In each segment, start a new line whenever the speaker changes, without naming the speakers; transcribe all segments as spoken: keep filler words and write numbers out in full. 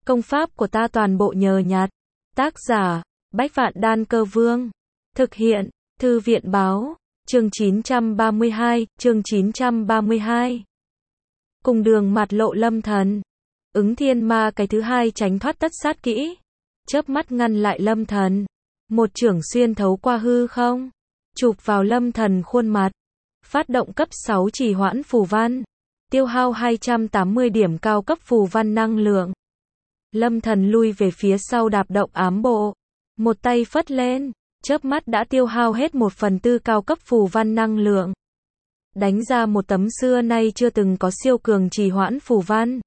Công pháp của ta toàn bộ nhờ nhặt. Tác giả, Bách Vạn Đan Cơ Vương. Thực hiện, Thư viện Báo. Chương chín trăm ba mươi hai, chương chín trăm ba mươi hai. Cùng đường mặt lộ lâm thần. Ứng thiên ma cái thứ hai tránh thoát tất sát kỹ. Chớp mắt ngăn lại lâm thần. Một chưởng xuyên thấu qua hư không. Chụp vào lâm thần khuôn mặt. Phát động cấp sáu trì hoãn phù văn. Tiêu hao hai trăm tám mươi điểm cao cấp phù văn năng lượng. Lâm thần lui về phía sau đạp động ám bộ. Một tay phất lên. Chớp mắt đã tiêu hao hết một phần tư cao cấp phù văn năng lượng. Đánh ra một tấm xưa nay chưa từng có siêu cường trì hoãn phù văn.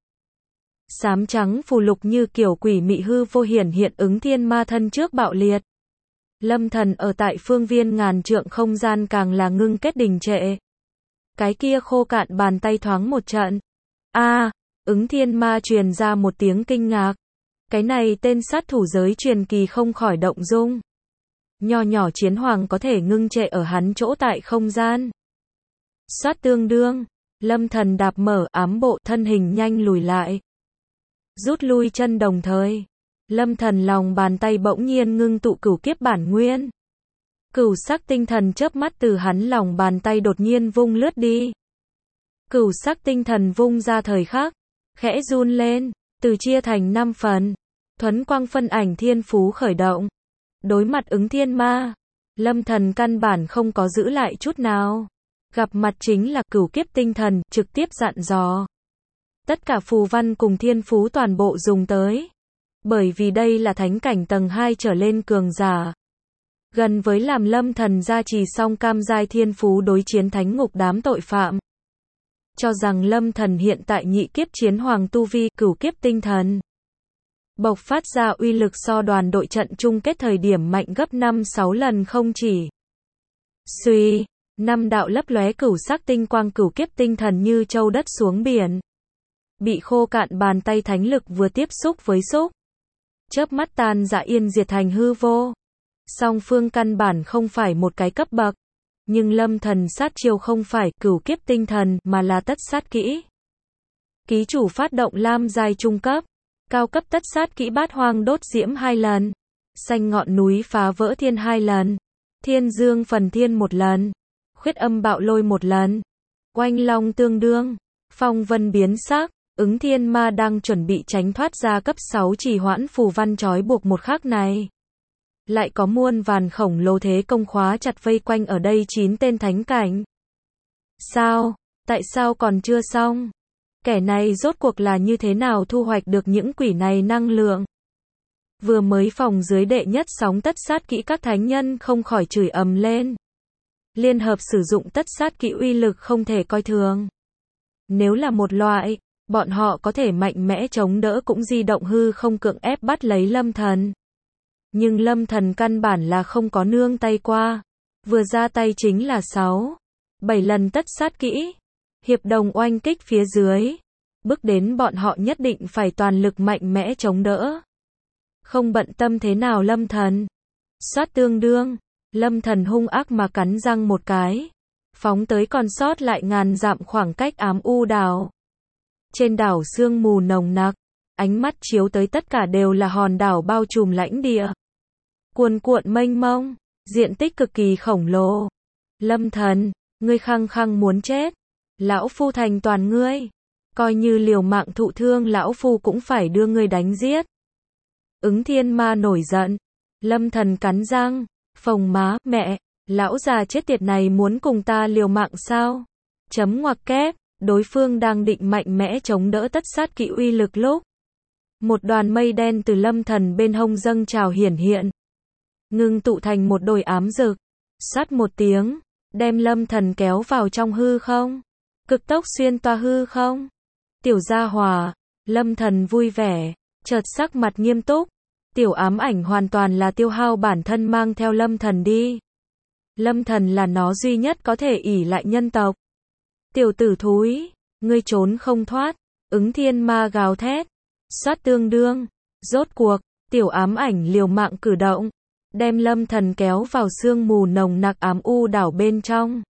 Xám trắng phù lục như kiểu quỷ mị hư vô hiển hiện ứng thiên ma thân trước bạo liệt. Lâm thần ở tại phương viên ngàn trượng không gian càng là ngưng kết đình trệ. Cái kia khô cạn bàn tay thoáng một trận. A, à, ứng thiên ma truyền ra một tiếng kinh ngạc. Cái này tên sát thủ giới truyền kỳ không khỏi động dung. Nho nhỏ chiến hoàng có thể ngưng trệ ở hắn chỗ tại không gian. Xoát tương đương, lâm thần đạp mở ám bộ thân hình nhanh lùi lại. Rút lui chân đồng thời. Lâm thần lòng bàn tay bỗng nhiên ngưng tụ cửu kiếp bản nguyên. Cửu sắc tinh thần chớp mắt từ hắn lòng bàn tay đột nhiên vung lướt đi. Cửu sắc tinh thần vung ra thời khắc, khẽ run lên, từ chia thành năm phần. Thuấn quang phân ảnh thiên phú khởi động. Đối mặt ứng thiên ma, lâm thần căn bản không có giữ lại chút nào. Gặp mặt chính là cửu kiếp tinh thần, trực tiếp dặn dò. Tất cả phù văn cùng thiên phú toàn bộ dùng tới. Bởi vì đây là thánh cảnh tầng hai trở lên cường giả. Gần với làm lâm thần gia trì song cam giai thiên phú đối chiến thánh ngục đám tội phạm. Cho rằng lâm thần hiện tại nhị kiếp chiến hoàng tu vi cửu kiếp tinh thần. Bộc phát ra uy lực so đoàn đội trận chung kết thời điểm mạnh gấp năm sáu lần không chỉ. Suy, năm đạo lấp lóe cửu sắc tinh quang cửu kiếp tinh thần như châu đất xuống biển. Bị khô cạn bàn tay thánh lực vừa tiếp xúc với xúc. Chớp mắt tan rã yên diệt thành hư vô. Song phương căn bản không phải một cái cấp bậc. Nhưng lâm thần sát chiêu không phải cửu kiếp tinh thần mà là tất sát kỹ. Ký chủ phát động lam giai trung cấp. Cao cấp tất sát kỹ bát hoang đốt diễm hai lần. Xanh ngọn núi phá vỡ thiên hai lần. Thiên dương phần thiên một lần. Khuyết âm bạo lôi một lần. Oanh long tương đương. Phong vân biến sắc. Ứng thiên ma đang chuẩn bị tránh thoát ra cấp sáu trì hoãn phù văn trói buộc một khắc này. Lại có muôn vàn khổng lồ thế công khóa chặt vây quanh ở đây chín tên thánh cảnh. Sao? Tại sao còn chưa xong? Kẻ này rốt cuộc là như thế nào thu hoạch được những quỷ này năng lượng? Vừa mới phòng dưới đệ nhất sóng tất sát kỹ các thánh nhân không khỏi chửi ầm lên. Liên hợp sử dụng tất sát kỹ uy lực không thể coi thường. Nếu là một loại, bọn họ có thể mạnh mẽ chống đỡ cũng di động hư không cưỡng ép bắt lấy lâm thần. Nhưng lâm thần căn bản là không có nương tay qua. Vừa ra tay chính là sáu, bảy lần tất sát kỹ. Hiệp đồng oanh kích phía dưới. Bước đến bọn họ nhất định phải toàn lực mạnh mẽ chống đỡ. Không bận tâm thế nào lâm thần. Xoát tương đương. Lâm thần hung ác mà cắn răng một cái. Phóng tới còn sót lại ngàn dặm khoảng cách ám u đảo. Trên đảo sương mù nồng nặc. Ánh mắt chiếu tới tất cả đều là hòn đảo bao trùm lãnh địa. Cuồn cuộn mênh mông. Diện tích cực kỳ khổng lồ. Lâm thần, ngươi khăng khăng muốn chết. Lão phu thành toàn ngươi. Coi như liều mạng thụ thương lão phu cũng phải đưa ngươi đánh giết. Ứng thiên ma nổi giận. Lâm thần cắn răng. Phồng má, mẹ, lão già chết tiệt này muốn cùng ta liều mạng sao? Chấm ngoặc kép, đối phương đang định mạnh mẽ chống đỡ tất sát kỹ uy lực lúc. Một đoàn mây đen từ lâm thần bên hông dâng trào hiển hiện. Ngưng tụ thành một đồi ám rực. Sát một tiếng, đem lâm thần kéo vào trong hư không. Cực tốc xuyên toa hư không. Tiểu gia hòa, lâm thần vui vẻ, chợt sắc mặt nghiêm túc. Tiểu ám ảnh hoàn toàn là tiêu hao bản thân mang theo lâm thần đi. Lâm thần là nó duy nhất có thể ỷ lại nhân tộc. Tiểu tử thúi, ngươi trốn không thoát. Ứng thiên ma gào thét. Xoát tương đương. Rốt cuộc, tiểu ám ảnh liều mạng cử động. Đem lâm thần kéo vào sương mù nồng nặc ám u đảo bên trong.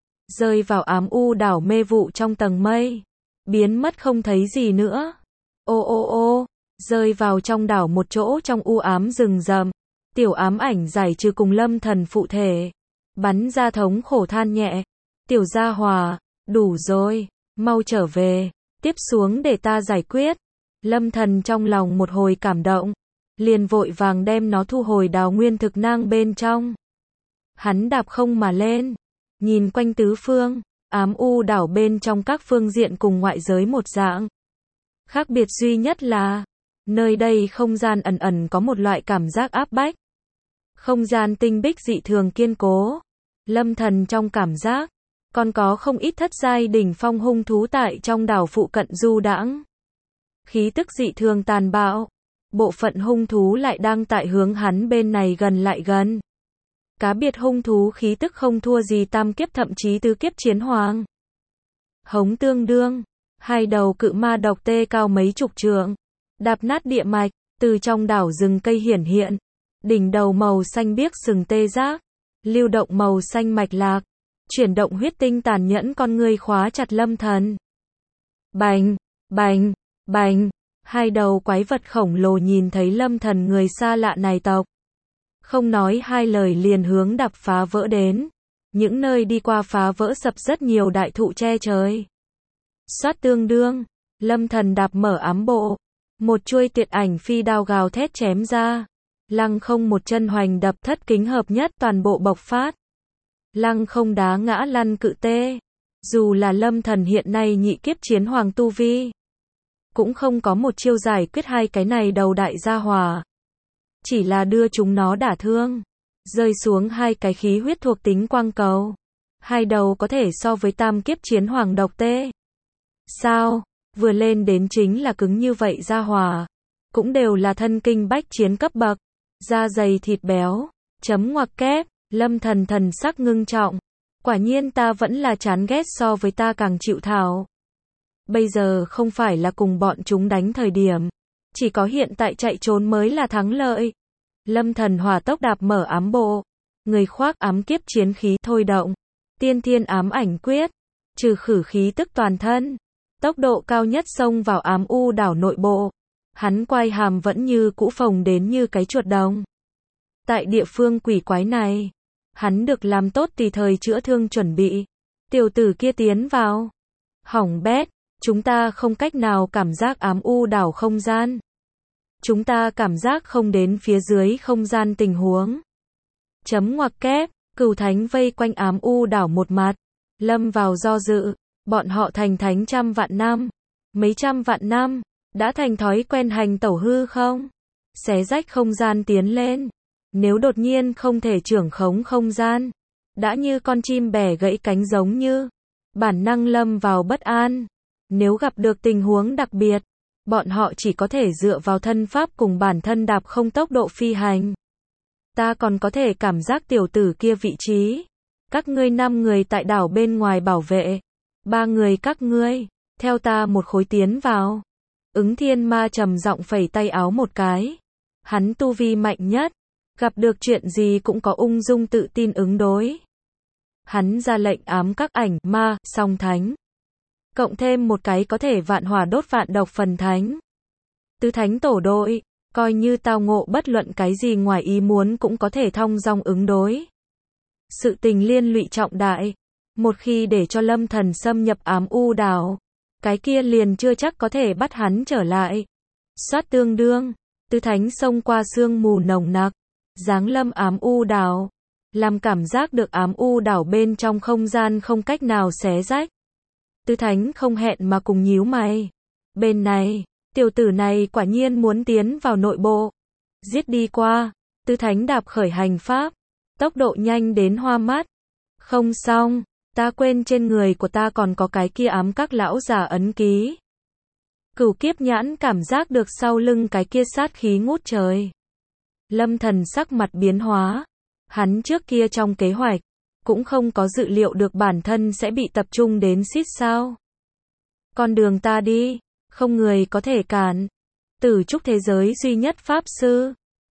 Rơi vào ám u đảo mê vụ trong tầng mây. Biến mất không thấy gì nữa. Ô ô ô, rơi vào trong đảo một chỗ trong u ám rừng rậm. Tiểu ám ảnh giải trừ cùng Lâm Thần phụ thể, bắn ra thống khổ than nhẹ. Tiểu gia hòa, đủ rồi, mau trở về, tiếp xuống để ta giải quyết. Lâm Thần trong lòng một hồi cảm động, liền vội vàng đem nó thu hồi đào nguyên thực nang bên trong. Hắn đạp không mà lên, nhìn quanh tứ phương, ám u đảo bên trong các phương diện cùng ngoại giới một dạng. Khác biệt duy nhất là, nơi đây không gian ẩn ẩn có một loại cảm giác áp bách. Không gian tinh bích dị thường kiên cố. Lâm Thần trong cảm giác, còn có không ít thất giai đỉnh phong hung thú tại trong đảo phụ cận du đãng. Khí tức dị thường tàn bạo. Bộ phận hung thú lại đang tại hướng hắn bên này gần lại gần. Cá biệt hung thú khí tức không thua gì tam kiếp thậm chí tứ kiếp chiến hoàng. Hống tương đương, hai đầu cự ma độc tê cao mấy chục trượng, đạp nát địa mạch, từ trong đảo rừng cây hiển hiện. Đỉnh đầu màu xanh biếc sừng tê giác, lưu động màu xanh mạch lạc, chuyển động huyết tinh tàn nhẫn con ngươi khóa chặt Lâm Thần. Bành, bành, bành, hai đầu quái vật khổng lồ nhìn thấy Lâm Thần người xa lạ này tộc. Không nói hai lời liền hướng đập phá vỡ đến. Những nơi đi qua phá vỡ sập rất nhiều đại thụ che trời. Xoát tương đương, Lâm Thần đạp mở ám bộ. Một chuôi tuyệt ảnh phi đao gào thét chém ra. Lăng không một chân hoành đập thất kính hợp nhất toàn bộ bộc phát. Lăng không đá ngã lăn cự tê. Dù là Lâm Thần hiện nay nhị kiếp chiến hoàng tu vi, cũng không có một chiêu giải quyết hai cái này đầu đại gia hỏa. Chỉ là đưa chúng nó đả thương. Rơi xuống hai cái khí huyết thuộc tính quang cầu. Hai đầu có thể so với tam kiếp chiến hoàng độc tê. Sao? Vừa lên đến chính là cứng như vậy gia hỏa. Cũng đều là thân kinh bách chiến cấp bậc. Da dày thịt béo. Chấm ngoặc kép. Lâm Thần thần sắc ngưng trọng. Quả nhiên ta vẫn là chán ghét so với ta càng chịu thảo. Bây giờ không phải là cùng bọn chúng đánh thời điểm. Chỉ có hiện tại chạy trốn mới là thắng lợi. Lâm Thần hỏa tốc đạp mở ám bộ. Người khoác ám kiếp chiến khí thôi động. Tiên thiên ám ảnh quyết. Trừ khử khí tức toàn thân. Tốc độ cao nhất xông vào ám u đảo nội bộ. Hắn quay hàm vẫn như cũ phồng đến như cái chuột đồng. Tại địa phương quỷ quái này, hắn được làm tốt tùy thời chữa thương chuẩn bị. Tiểu tử kia tiến vào. Hỏng bét, chúng ta không cách nào cảm giác ám u đảo không gian. Chúng ta cảm giác không đến phía dưới không gian tình huống. Chấm ngoặc kép, cửu thánh vây quanh ám u đảo một mặt. Lâm vào do dự, bọn họ thành thánh trăm vạn năm. Mấy trăm vạn năm, đã thành thói quen hành tẩu hư không? Xé rách không gian tiến lên. Nếu đột nhiên không thể trưởng khống không gian, đã như con chim bẻ gãy cánh giống như. Bản năng lâm vào bất an. Nếu gặp được tình huống đặc biệt, bọn họ chỉ có thể dựa vào thân pháp cùng bản thân đạp không tốc độ phi hành. Ta còn có thể cảm giác tiểu tử kia vị trí. Các ngươi năm người tại đảo bên ngoài bảo vệ. Ba người các ngươi, theo ta một khối tiến vào. Ứng thiên ma trầm giọng phẩy tay áo một cái. Hắn tu vi mạnh nhất. Gặp được chuyện gì cũng có ung dung tự tin ứng đối. Hắn ra lệnh ám các ảnh ma, song thánh. Cộng thêm một cái có thể vạn hỏa đốt vạn độc phần thánh. Tứ thánh tổ đội, coi như tao ngộ bất luận cái gì ngoài ý muốn cũng có thể thong dong ứng đối. Sự tình liên lụy trọng đại. Một khi để cho Lâm Thần xâm nhập ám u đảo, cái kia liền chưa chắc có thể bắt hắn trở lại. Xoát tương đương, tứ thánh xông qua sương mù nồng nặc, giáng lâm ám u đảo, làm cảm giác được ám u đảo bên trong không gian không cách nào xé rách. Tứ thánh không hẹn mà cùng nhíu mày. Bên này, tiểu tử này quả nhiên muốn tiến vào nội bộ. Giết đi qua, tứ thánh đạp khởi hành pháp, tốc độ nhanh đến hoa mắt. Không xong, ta quên trên người của ta còn có cái kia ám các lão già ấn ký. Cửu kiếp nhãn cảm giác được sau lưng cái kia sát khí ngút trời. Lâm Thần sắc mặt biến hóa. Hắn trước kia trong kế hoạch, cũng không có dự liệu được bản thân sẽ bị tập trung đến xít sao. Con đường ta đi, không người có thể cản. Tử trúc thế giới duy nhất pháp sư,